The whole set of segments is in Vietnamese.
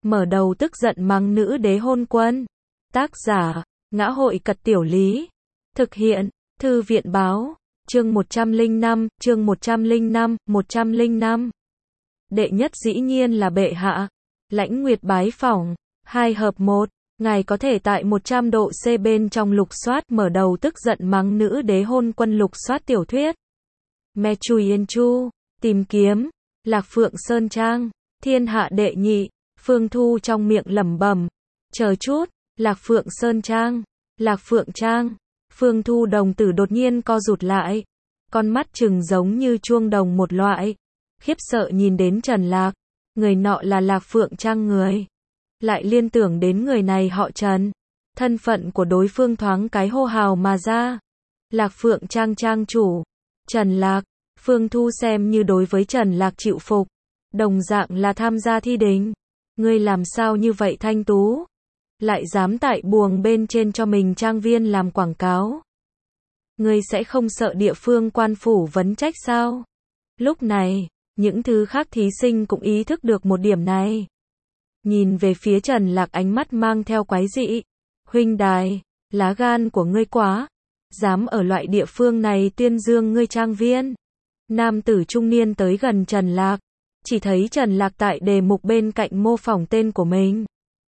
mở đầu tức giận mắng nữ đế hôn quân. Tác giả, Ngã hội Cật Tiểu Lý. Thực hiện, Thư viện Báo. Chương 105, chương 105. Đệ nhất dĩ nhiên là bệ hạ. Lãnh Nguyệt bái phỏng, 2 hợp 1. Ngài có thể tại 100 độ C bên trong lục soát mở đầu tức giận mắng nữ đế hôn quân lục soát tiểu thuyết. Me Chui Yên Chu, tìm kiếm, Lạc Phượng Sơn Trang, thiên hạ đệ nhị, Phương Thu trong miệng lẩm bẩm. Chờ chút, Lạc Phượng Sơn Trang, Lạc Phượng Trang, Phương Thu đồng tử đột nhiên co rụt lại. Con mắt trừng giống như chuông đồng một loại. Khiếp sợ nhìn đến Trần Lạc, người nọ là Lạc Phượng Trang người. Lại liên tưởng đến người này họ Trần. Thân phận của đối phương thoáng cái hô hào mà ra. Lạc Phượng Trang trang chủ, Trần Lạc. Phương Thu xem như đối với Trần Lạc chịu phục. Đồng dạng là tham gia thi đình. Ngươi làm sao như vậy thanh tú? Lại dám tại buồng bên trên cho mình trang viên làm quảng cáo. Ngươi sẽ không sợ địa phương quan phủ vấn trách sao? Lúc này, những thứ khác thí sinh cũng ý thức được một điểm này. Nhìn về phía Trần Lạc ánh mắt mang theo quái dị. Huynh đài, lá gan của ngươi quá. Dám ở loại địa phương này tuyên dương ngươi trang viên. Nam tử trung niên tới gần Trần Lạc. Chỉ thấy Trần Lạc tại đề mục bên cạnh mô phỏng tên của mình.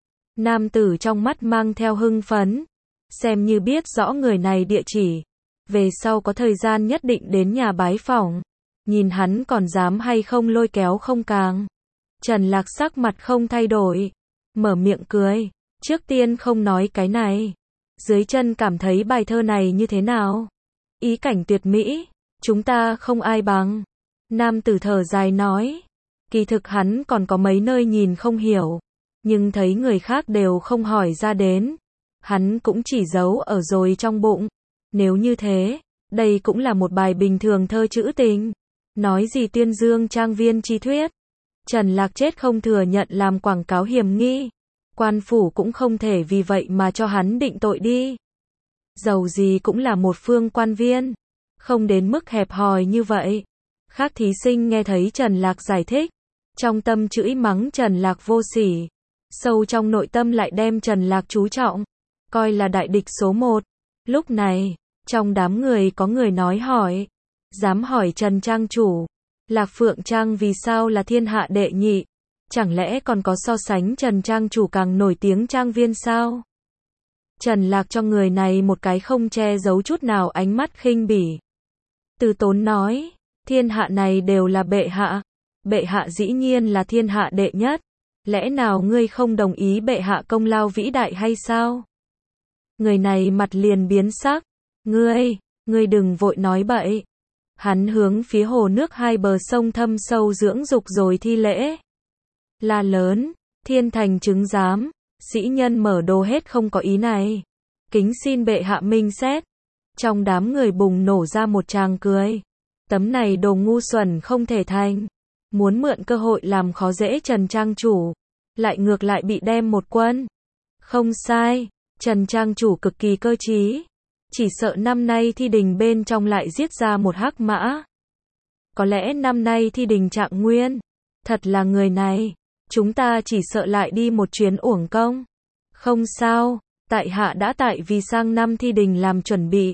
Nam tử trong mắt mang theo hưng phấn. Xem như biết rõ người này địa chỉ. Về sau có thời gian nhất định đến nhà bái phỏng. Nhìn hắn còn dám hay không lôi kéo không càng. Trần Lạc sắc mặt không thay đổi. Mở miệng cười. Trước tiên không nói cái này. Dưới chân cảm thấy bài thơ này như thế nào? Ý cảnh tuyệt mỹ. Chúng ta không ai bằng. Nam tử thở dài nói. Kỳ thực hắn còn có mấy nơi nhìn không hiểu. Nhưng thấy người khác đều không hỏi ra đến. Hắn cũng chỉ giấu ở rồi trong bụng. Nếu như thế, đây cũng là một bài bình thường thơ trữ tình. Nói gì tuyên dương trang viên chi thuyết. Trần Lạc chết không thừa nhận làm quảng cáo hiểm nghi. Quan phủ cũng không thể vì vậy mà cho hắn định tội đi. Dầu gì cũng là một phương quan viên. Không đến mức hẹp hòi như vậy. Khác thí sinh nghe thấy Trần Lạc giải thích. Trong tâm chửi mắng Trần Lạc vô sỉ. Sâu trong nội tâm lại đem Trần Lạc chú trọng. Coi là đại địch số 1. Lúc này, trong đám người có người nói hỏi. Dám hỏi Trần Trang chủ. Lạc Phượng Trang vì sao là thiên hạ đệ nhị? Chẳng lẽ còn có so sánh Trần Trang chủ càng nổi tiếng trang viên sao? Trần Lạc cho người này một cái không che giấu chút nào ánh mắt khinh bỉ. Từ tốn nói, thiên hạ này đều là bệ hạ. Bệ hạ dĩ nhiên là thiên hạ đệ nhất. Lẽ nào ngươi không đồng ý bệ hạ công lao vĩ đại hay sao? Người này mặt liền biến sắc. Ngươi đừng vội nói bậy. Hắn hướng phía hồ nước hai bờ sông thâm sâu dưỡng dục rồi thi lễ. La lớn, thiên thành chứng giám, sĩ nhân mở đồ hết không có ý này. Kính xin bệ hạ minh xét. Trong đám người bùng nổ ra một tràng cười. Tấm này đồ ngu xuẩn không thể thành. Muốn mượn cơ hội làm khó dễ Trần Trang chủ. Lại ngược lại bị đem một quân. Không sai, Trần Trang chủ cực kỳ cơ trí. Chỉ sợ năm nay thi đình bên trong lại giết ra một hắc mã. Có lẽ năm nay thi đình Trạng Nguyên. Thật là người này. Chúng ta chỉ sợ lại đi một chuyến uổng công. Không sao, tại hạ đã tại vì sang năm thi đình làm chuẩn bị.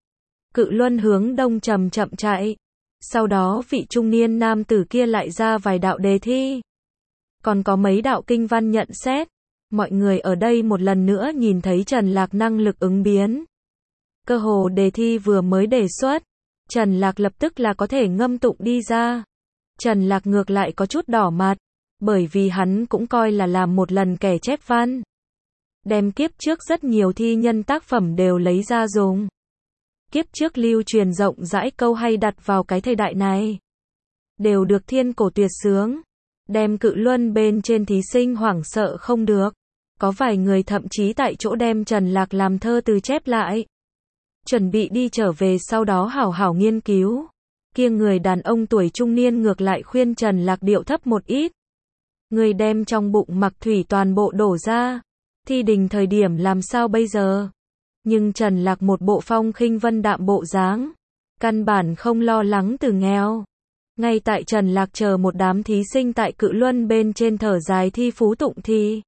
Cự Luân hướng đông chậm chậm chạy. Sau đó vị trung niên nam tử kia lại ra vài đạo đề thi. Còn có mấy đạo kinh văn nhận xét. Mọi người ở đây một lần nữa nhìn thấy Trần Lạc năng lực ứng biến. Cơ hồ đề thi vừa mới đề xuất. Trần Lạc lập tức là có thể ngâm tụng đi ra. Trần Lạc ngược lại có chút đỏ mặt. Bởi vì hắn cũng coi là làm một lần kẻ chép văn. Đem kiếp trước rất nhiều thi nhân tác phẩm đều lấy ra dùng. Kiếp trước lưu truyền rộng rãi câu hay đặt vào cái thời đại này. Đều được thiên cổ tuyệt sướng. Đem Cự Luân bên trên thí sinh hoảng sợ không được. Có vài người thậm chí tại chỗ đem Trần Lạc làm thơ từ chép lại. Chuẩn bị đi trở về sau đó hảo hảo nghiên cứu. Kia người đàn ông tuổi trung niên ngược lại khuyên Trần Lạc điệu thấp một ít. Người đem trong bụng mặc thủy toàn bộ đổ ra. Thi đình thời điểm làm sao bây giờ? Nhưng Trần Lạc một bộ phong khinh vân đạm bộ dáng. Căn bản không lo lắng từ nghèo. Ngay tại Trần Lạc chờ một đám thí sinh tại Cự Luân bên trên thở dài thi phú tụng thi.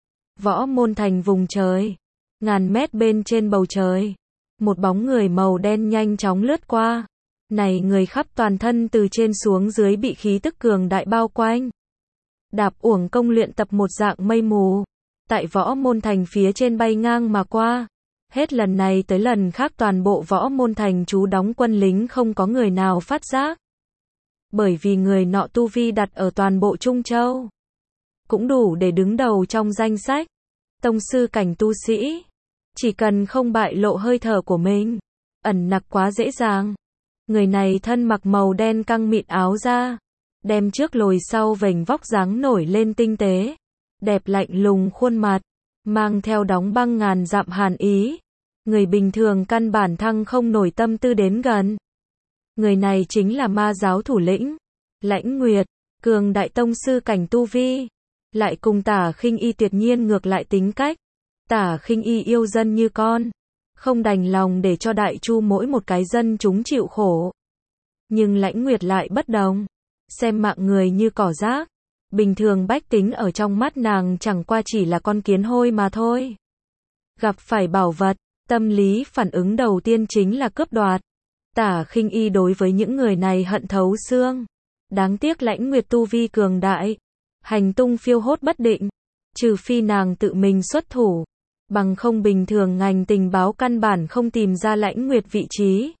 Võ Môn Thành vùng trời, ngàn mét bên trên bầu trời, một bóng người màu đen nhanh chóng lướt qua. Này người khắp toàn thân từ trên xuống dưới bị khí tức cường đại bao quanh. Đạp uổng công luyện tập một dạng mây mù, tại Võ Môn Thành phía trên bay ngang mà qua. Hết lần này tới lần khác toàn bộ Võ Môn Thành trú đóng quân lính không có người nào phát giác. Bởi vì người nọ tu vi đặt ở toàn bộ Trung Châu, cũng đủ để đứng đầu trong danh sách tông sư cảnh tu sĩ. Chỉ cần không bại lộ hơi thở của mình, ẩn nặc quá dễ dàng. Người này thân mặc màu đen căng mịn áo da, đem trước lồi sau vành vóc dáng nổi lên tinh tế, đẹp lạnh lùng khuôn mặt, mang theo đóng băng ngàn dặm hàn ý. Người bình thường căn bản thăng không nổi tâm tư đến gần. Người này chính là ma giáo thủ lĩnh, Lãnh Nguyệt, cường đại tông sư cảnh tu vi, lại cùng Tả Khinh Y tuyệt nhiên ngược lại tính cách. Tả Khinh Y yêu dân như con, không đành lòng để cho Đại Chu mỗi một cái dân chúng chịu khổ. Nhưng Lãnh Nguyệt lại bất đồng, xem mạng người như cỏ rác. Bình thường bách tính ở trong mắt nàng chẳng qua chỉ là con kiến hôi mà thôi. Gặp phải bảo vật, tâm lý phản ứng đầu tiên chính là cướp đoạt. Tả Khinh Y đối với những người này hận thấu xương. Đáng tiếc Lãnh Nguyệt tu vi cường đại, hành tung phiêu hốt bất định, trừ phi nàng tự mình xuất thủ, bằng không bình thường ngành tình báo căn bản không tìm ra Lãnh Nguyệt vị trí.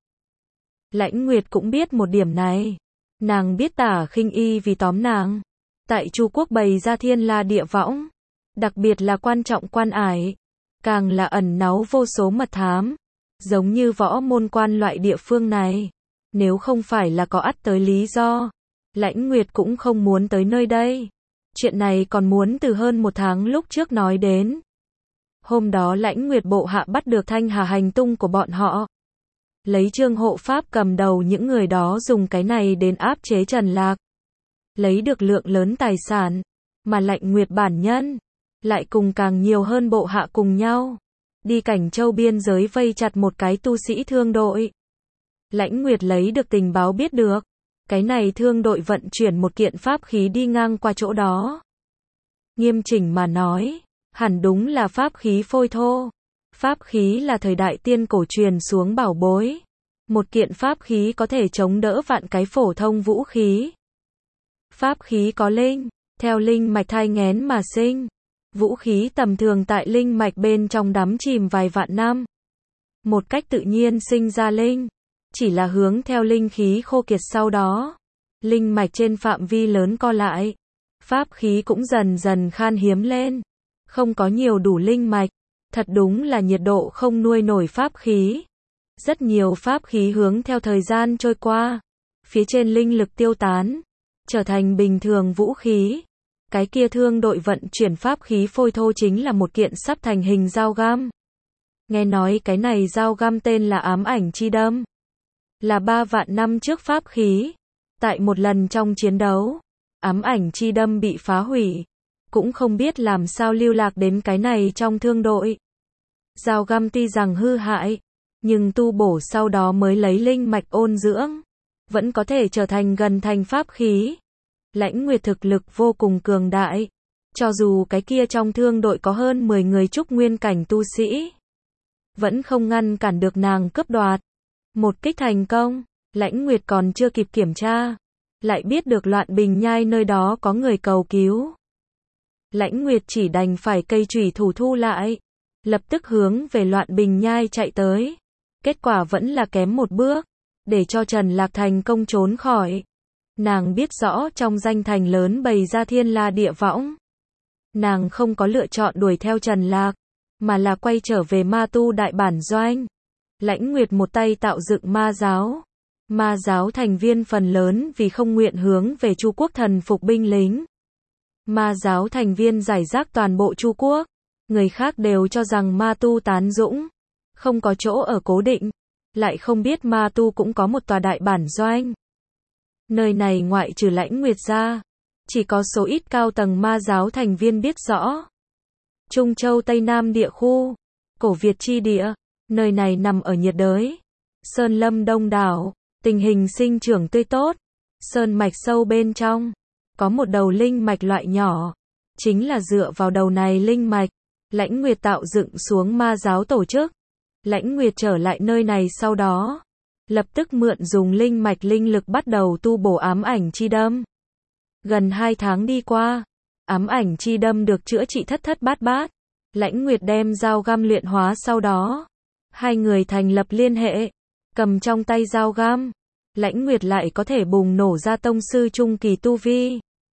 Lãnh Nguyệt cũng biết một điểm này, nàng biết Tả Khinh Y vì tóm nàng, tại Chu quốc bày ra thiên la địa võng, đặc biệt là quan trọng quan ải, càng là ẩn náu vô số mật thám, giống như Võ Môn Quan loại địa phương này, nếu không phải là có ắt tới lý do, Lãnh Nguyệt cũng không muốn tới nơi đây. Chuyện này còn muốn từ hơn một tháng lúc trước nói đến. Hôm đó Lãnh Nguyệt bộ hạ bắt được Thanh Hà hành tung của bọn họ. Lấy Trương Hộ Pháp cầm đầu những người đó dùng cái này đến áp chế Trần Lạc. Lấy được lượng lớn tài sản, mà Lãnh Nguyệt bản nhân lại cùng càng nhiều hơn bộ hạ cùng nhau đi Cảnh Châu biên giới vây chặt một cái tu sĩ thương đội. Lãnh Nguyệt lấy được tình báo biết được, cái này thương đội vận chuyển một kiện pháp khí đi ngang qua chỗ đó. Nghiêm chỉnh mà nói, hẳn đúng là pháp khí phôi thô. Pháp khí là thời đại tiên cổ truyền xuống bảo bối. Một kiện pháp khí có thể chống đỡ vạn cái phổ thông vũ khí. Pháp khí có linh, theo linh mạch thai nghén mà sinh. Vũ khí tầm thường tại linh mạch bên trong đắm chìm vài vạn năm. Một cách tự nhiên sinh ra linh, chỉ là hướng theo linh khí khô kiệt sau đó. Linh mạch trên phạm vi lớn co lại. Pháp khí cũng dần dần khan hiếm lên. Không có nhiều đủ linh mạch. Thật đúng là nhiệt độ không nuôi nổi pháp khí. Rất nhiều pháp khí hướng theo thời gian trôi qua. Phía trên linh lực tiêu tán. Trở thành bình thường vũ khí. Cái kia thương đội vận chuyển pháp khí phôi thô chính là một kiện sắp thành hình dao găm. Nghe nói cái này dao găm tên là Ám Ảnh Chi Đâm. Là 3 vạn năm trước pháp khí. Tại một lần trong chiến đấu, Ám Ảnh Chi Đâm bị phá hủy. Cũng không biết làm sao lưu lạc đến cái này trong thương đội. Dao găm tuy rằng hư hại, nhưng tu bổ sau đó mới lấy linh mạch ôn dưỡng, vẫn có thể trở thành gần thành pháp khí. Lãnh Nguyệt thực lực vô cùng cường đại, cho dù cái kia trong thương đội có hơn 10 người trúc nguyên cảnh tu sĩ, vẫn không ngăn cản được nàng cướp đoạt. Một kích thành công, Lãnh Nguyệt còn chưa kịp kiểm tra, lại biết được Loạn Bình Nhai nơi đó có người cầu cứu. Lãnh Nguyệt chỉ đành phải cây chủy thủ thu lại, lập tức hướng về Loạn Bình Nhai chạy tới. Kết quả vẫn là kém một bước, để cho Trần Lạc thành công trốn khỏi. Nàng biết rõ trong danh thành lớn bày ra thiên la địa võng. Nàng không có lựa chọn đuổi theo Trần Lạc, mà là quay trở về ma tu đại bản doanh. Lãnh Nguyệt một tay tạo dựng ma giáo. Ma giáo thành viên phần lớn vì không nguyện hướng về Chu quốc thần phục binh lính. Ma giáo thành viên rải rác toàn bộ Chu quốc. Người khác đều cho rằng ma tu tán dũng, không có chỗ ở cố định. Lại không biết ma tu cũng có một tòa đại bản doanh. Nơi này ngoại trừ Lãnh Nguyệt ra, chỉ có số ít cao tầng ma giáo thành viên biết rõ. Trung Châu Tây Nam địa khu, cổ Việt chi địa, nơi này nằm ở nhiệt đới, sơn lâm đông đảo, tình hình sinh trưởng tươi tốt, Sơn mạch sâu bên trong, có một đầu linh mạch loại nhỏ. Chính là dựa vào đầu này linh mạch, Lãnh Nguyệt tạo dựng xuống ma giáo tổ chức. Lãnh Nguyệt trở lại nơi này sau đó, lập tức mượn dùng linh mạch linh lực bắt đầu tu bổ ám ảnh chi đâm. Gần 2 tháng đi qua, ám ảnh chi đâm được chữa trị thất thất bát bát. Lãnh Nguyệt đem dao găm luyện hóa sau đó, hai người thành lập liên hệ, cầm trong tay dao găm, Lãnh Nguyệt lại có thể bùng nổ ra tông sư trung kỳ tu vi.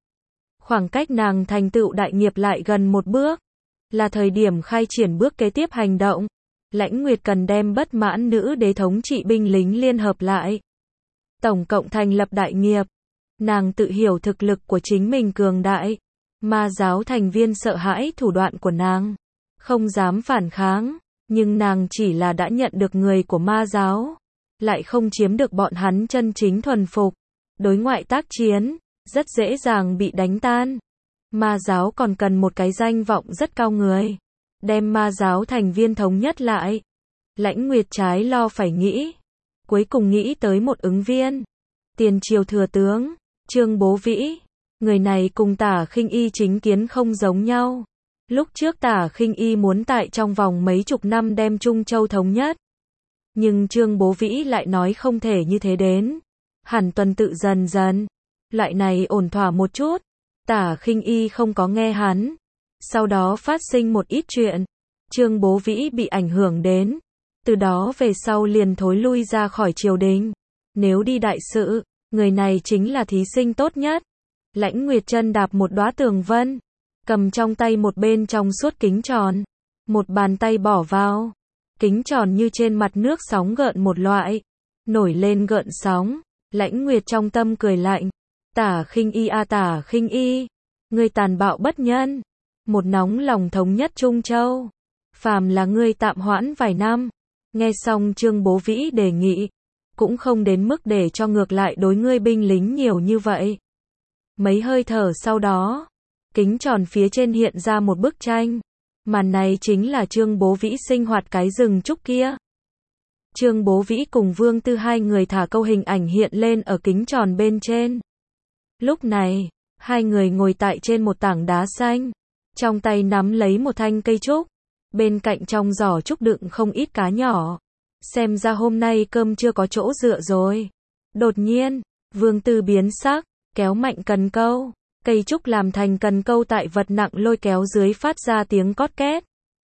Khoảng cách nàng thành tựu đại nghiệp lại gần một bước, là thời điểm khai triển bước kế tiếp hành động. Lãnh Nguyệt cần đem bất mãn nữ đế thống trị binh lính liên hợp lại, tổng cộng thành lập đại nghiệp. Nàng tự hiểu thực lực của chính mình cường đại, ma giáo thành viên sợ hãi thủ đoạn của nàng, không dám phản kháng, nhưng nàng chỉ là đã nhận được người của ma giáo, lại không chiếm được bọn hắn chân chính thuần phục. Đối ngoại tác chiến, rất dễ dàng bị đánh tan. Ma giáo còn cần một cái danh vọng rất cao người, đem ma giáo thành viên thống nhất lại. Lãnh Nguyệt trái lo phải nghĩ, cuối cùng nghĩ tới một ứng viên. Tiền triều thừa tướng, Trương Bố Vĩ. Người này cùng Tả Khinh Y chính kiến không giống nhau. Lúc trước Tả Khinh Y muốn tại trong vòng mấy chục năm đem Trung Châu thống nhất. Nhưng Trương Bố Vĩ lại nói không thể như thế đến. Hẳn tuần tự dần dần. Loại này ổn thỏa một chút. Tả Khinh Y không có nghe hắn. Sau đó phát sinh một ít chuyện. Trương Bố Vĩ bị ảnh hưởng đến. Từ đó về sau liền thối lui ra khỏi triều đình. Nếu đi đại sự, người này chính là thí sinh tốt nhất. Lãnh Nguyệt chân đạp một đóa tường vân, cầm trong tay một bên trong suốt kính tròn, một bàn tay bỏ vào. Kính tròn như trên mặt nước sóng gợn một loại, nổi lên gợn sóng. Lãnh Nguyệt trong tâm cười lạnh. Tả Khinh Y a Tả Khinh Y, ngươi tàn bạo bất nhân, một nóng lòng thống nhất Trung Châu. Phàm là ngươi tạm hoãn vài năm. Nghe xong Trương Bố Vĩ đề nghị, cũng không đến mức để cho ngược lại đối ngươi binh lính nhiều như vậy. Mấy hơi thở sau đó, kính tròn phía trên hiện ra một bức tranh. Màn này chính là Trương Bố Vĩ sinh hoạt cái rừng trúc kia. Trương Bố Vĩ cùng Vương Tư hai người thả câu hình ảnh hiện lên ở kính tròn bên trên. Lúc này, hai người ngồi tại trên một tảng đá xanh, trong tay nắm lấy một thanh cây trúc, bên cạnh trong giỏ trúc đựng không ít cá nhỏ. Xem ra hôm nay cơm chưa có chỗ dựa rồi. Đột nhiên, Vương Tư biến sắc, kéo mạnh cần câu. Cây trúc làm thành cần câu tại vật nặng lôi kéo dưới phát ra tiếng cót két.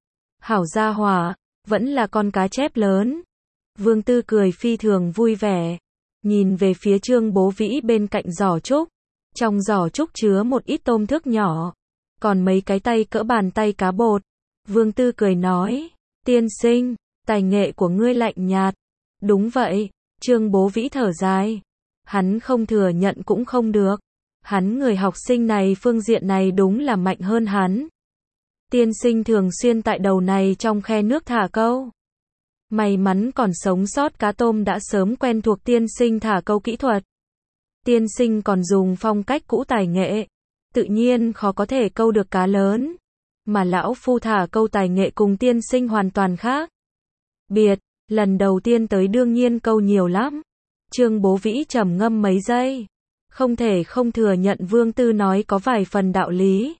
Hảo gia hỏa, vẫn là con cá chép lớn. Vương Tư cười phi thường vui vẻ, nhìn về phía Trương Bố Vĩ bên cạnh giỏ trúc. Trong giỏ trúc chứa một ít tôm thước nhỏ, còn mấy cái tay cỡ bàn tay cá bột. Vương Tư cười nói, tiên sinh, tài nghệ của ngươi lạnh nhạt. Đúng vậy, Trương Bố Vĩ thở dài. Hắn không thừa nhận cũng không được. Hắn người học sinh này phương diện này đúng là mạnh hơn hắn. Tiên sinh thường xuyên tại đầu này trong khe nước thả câu. May mắn còn sống sót cá tôm đã sớm quen thuộc tiên sinh thả câu kỹ thuật. Tiên sinh còn dùng phong cách cũ tài nghệ, tự nhiên khó có thể câu được cá lớn. Mà lão phu thả câu tài nghệ cùng tiên sinh hoàn toàn khác biệt, lần đầu tiên tới đương nhiên câu nhiều lắm. Trương Bố Vĩ trầm ngâm mấy giây, không thể không thừa nhận Vương Tư nói có vài phần đạo lý.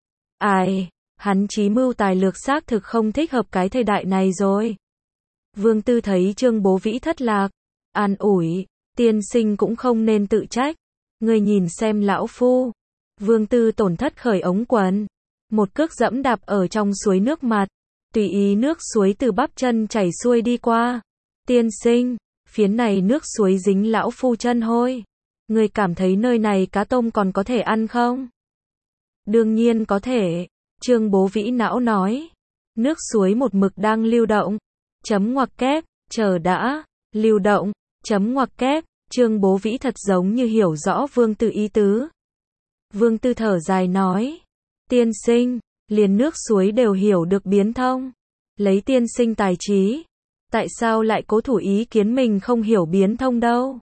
Ai, hắn trí mưu tài lược xác thực không thích hợp cái thời đại này rồi. Vương Tư thấy Trương Bố Vĩ thất lạc, an ủi, tiên sinh cũng không nên tự trách. Ngươi nhìn xem lão phu. Vương Tư tổn thất khởi ống quần, một cước dẫm đạp ở trong suối nước mặt, tùy ý nước suối từ bắp chân chảy xuôi đi qua. Tiên sinh, phiến này nước suối dính lão phu chân hôi. Ngươi cảm thấy nơi này cá tôm còn có thể ăn không? Đương nhiên có thể, Trương Bố Vĩ não nói. Nước suối một mực đang lưu động. Chấm ngoặc kép, chờ đã, lưu động, chấm ngoặc kép. Trương Bố Vĩ thật giống như hiểu rõ Vương Tư ý tứ. Vương Tư thở dài nói, tiên sinh, liền nước suối đều hiểu được biến thông. Lấy tiên sinh tài trí, tại sao lại cố thủ ý kiến mình không hiểu biến thông đâu?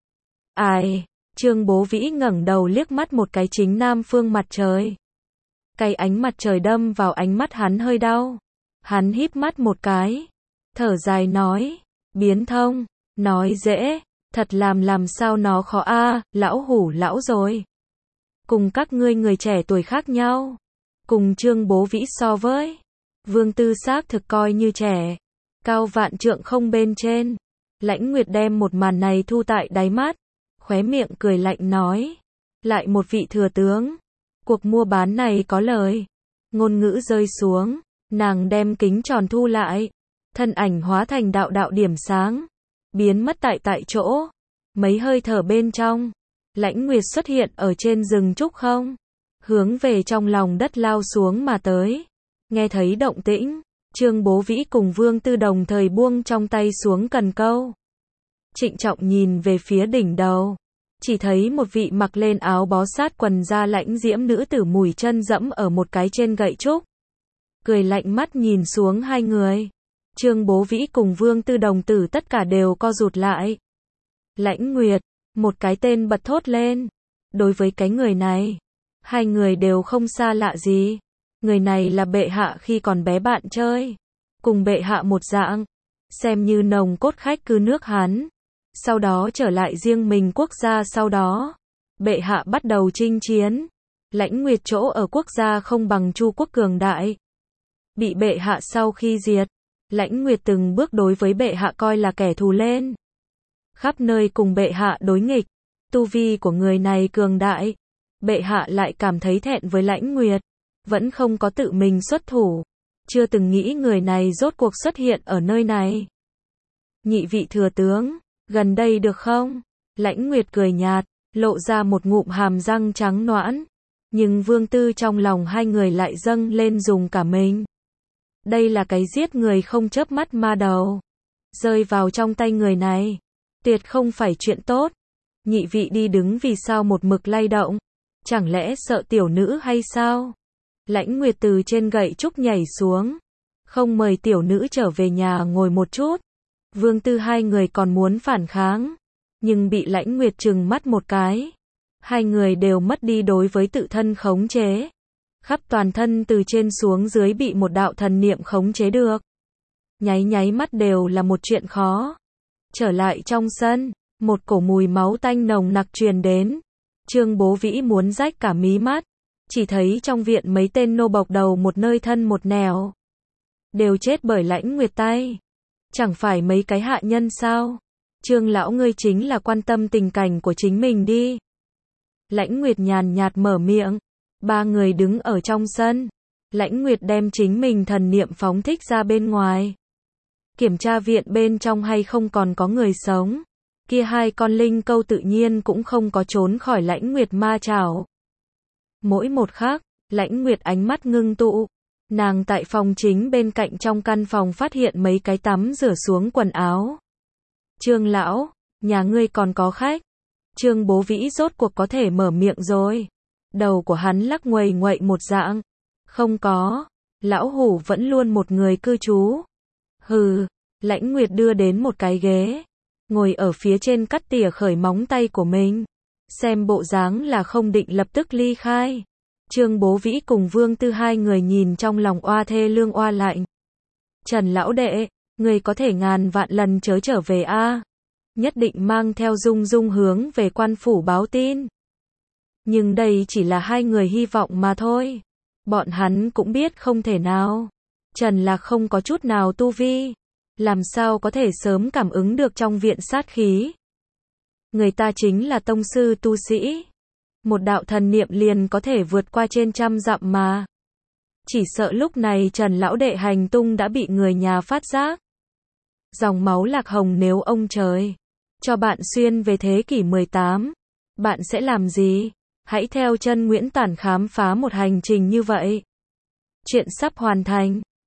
Ai? Trương Bố Vĩ ngẩng đầu liếc mắt một cái chính nam phương mặt trời. Cái ánh mặt trời đâm vào ánh mắt hắn hơi đau. Hắn híp mắt một cái, thở dài nói, biến thông, nói dễ, Thật làm sao nó khó a, lão hủ lão rồi. Cùng các ngươi người trẻ tuổi khác nhau. Cùng Trương Bố Vĩ so với. Vương Tư xác thực coi như trẻ. Cao vạn trượng không bên trên. Lãnh Nguyệt đem một màn này thu tại đáy mắt. Khóe miệng cười lạnh nói. Lại một vị thừa tướng. Cuộc mua bán này có lời. Ngôn ngữ rơi xuống. Nàng đem kính tròn thu lại. Thân ảnh hóa thành đạo điểm sáng. Biến mất tại chỗ. Mấy hơi thở bên trong. Lãnh Nguyệt xuất hiện ở trên rừng trúc không. Hướng về trong lòng đất lao xuống mà tới. Nghe thấy động tĩnh. Trương Bố Vĩ cùng Vương Tư đồng thời buông trong tay xuống cần câu. Trịnh trọng nhìn về phía đỉnh đầu. Chỉ thấy một vị mặc lên áo bó sát quần da lãnh diễm nữ tử mùi chân dẫm ở một cái trên gậy trúc. Cười lạnh mắt nhìn xuống hai người. Trương Bố Vĩ cùng Vương Tư đồng tử tất cả đều co rụt lại. Lãnh Nguyệt, một cái tên bật thốt lên. Đối với cái người này, hai người đều không xa lạ gì. Người này là bệ hạ khi còn bé bạn chơi. Cùng bệ hạ một dạng. Xem như nồng cốt khách cư nước Hán. Sau đó trở lại riêng mình quốc gia sau đó. Bệ hạ bắt đầu chinh chiến. Lãnh Nguyệt chỗ ở quốc gia không bằng Chu quốc cường đại. Bị bệ hạ sau khi diệt. Lãnh Nguyệt từng bước đối với bệ hạ coi là kẻ thù lên. Khắp nơi cùng bệ hạ đối nghịch. Tu vi của người này cường đại. Bệ hạ lại cảm thấy thẹn với Lãnh Nguyệt. Vẫn không có tự mình xuất thủ. Chưa từng nghĩ người này rốt cuộc xuất hiện ở nơi này. Nhị vị thừa tướng, gần đây được không? Lãnh Nguyệt cười nhạt, lộ ra một ngụm hàm răng trắng nõn. Nhưng Vương Tư trong lòng hai người lại dâng lên dùng cả mình. Đây là cái giết người không chớp mắt ma đầu. Rơi vào trong tay người này. Tuyệt không phải chuyện tốt. Nhị vị đi đứng vì sao một mực lay động? Chẳng lẽ sợ tiểu nữ hay sao? Lãnh Nguyệt từ trên gậy trúc nhảy xuống. Không mời tiểu nữ trở về nhà ngồi một chút. Vương Tư hai người còn muốn phản kháng. Nhưng bị Lãnh Nguyệt trừng mắt một cái. Hai người đều mất đi đối với tự thân khống chế. Khắp toàn thân từ trên xuống dưới bị một đạo thần niệm khống chế được. Nháy mắt đều là một chuyện khó. Trở lại trong sân, một cổ mùi máu tanh nồng nặc truyền đến. Trương Bố Vĩ muốn rách cả mí mắt. Chỉ thấy trong viện mấy tên nô bộc đầu một nơi thân một nẻo. Đều chết bởi Lãnh Nguyệt tay. Chẳng phải mấy cái hạ nhân sao? Trương lão ngươi chính là quan tâm tình cảnh của chính mình đi. Lãnh Nguyệt nhàn nhạt mở miệng. Ba người đứng ở trong sân. Lãnh Nguyệt đem chính mình thần niệm phóng thích ra bên ngoài. Kiểm tra viện bên trong hay không còn có người sống. Kia hai con linh câu tự nhiên cũng không có trốn khỏi Lãnh Nguyệt ma chảo. Mỗi một khắc, Lãnh Nguyệt ánh mắt ngưng tụ. Nàng tại phòng chính bên cạnh trong căn phòng phát hiện mấy cái tắm rửa xuống quần áo. Trương lão, nhà ngươi còn có khách. Trương Bố Vĩ rốt cuộc có thể mở miệng rồi. Đầu của hắn lắc nguầy nguậy một dạng. Không có, lão hủ vẫn luôn một người cư trú. Hừ, Lãnh Nguyệt đưa đến một cái ghế. Ngồi ở phía trên cắt tỉa khởi móng tay của mình. Xem bộ dáng là không định lập tức ly khai. Trương Bố Vĩ cùng Vương Tư hai người nhìn trong lòng oa thê lương oa lạnh. Trần lão đệ, người có thể ngàn vạn lần chớ trở về a. Nhất định mang theo Dung Dung hướng về quan phủ báo tin. Nhưng đây chỉ là hai người hy vọng mà thôi. Bọn hắn cũng biết không thể nào. Trần Lạc không có chút nào tu vi. Làm sao có thể sớm cảm ứng được trong viện sát khí. Người ta chính là tông sư tu sĩ. Một đạo thần niệm liền có thể vượt qua trên trăm dặm mà. Chỉ sợ lúc này Trần lão đệ hành tung đã bị người nhà phát giác. Dòng máu Lạc Hồng nếu ông trời cho bạn xuyên về thế kỷ 18, bạn sẽ làm gì? Hãy theo chân Nguyễn Tản khám phá một hành trình như vậy. Chuyện sắp hoàn thành.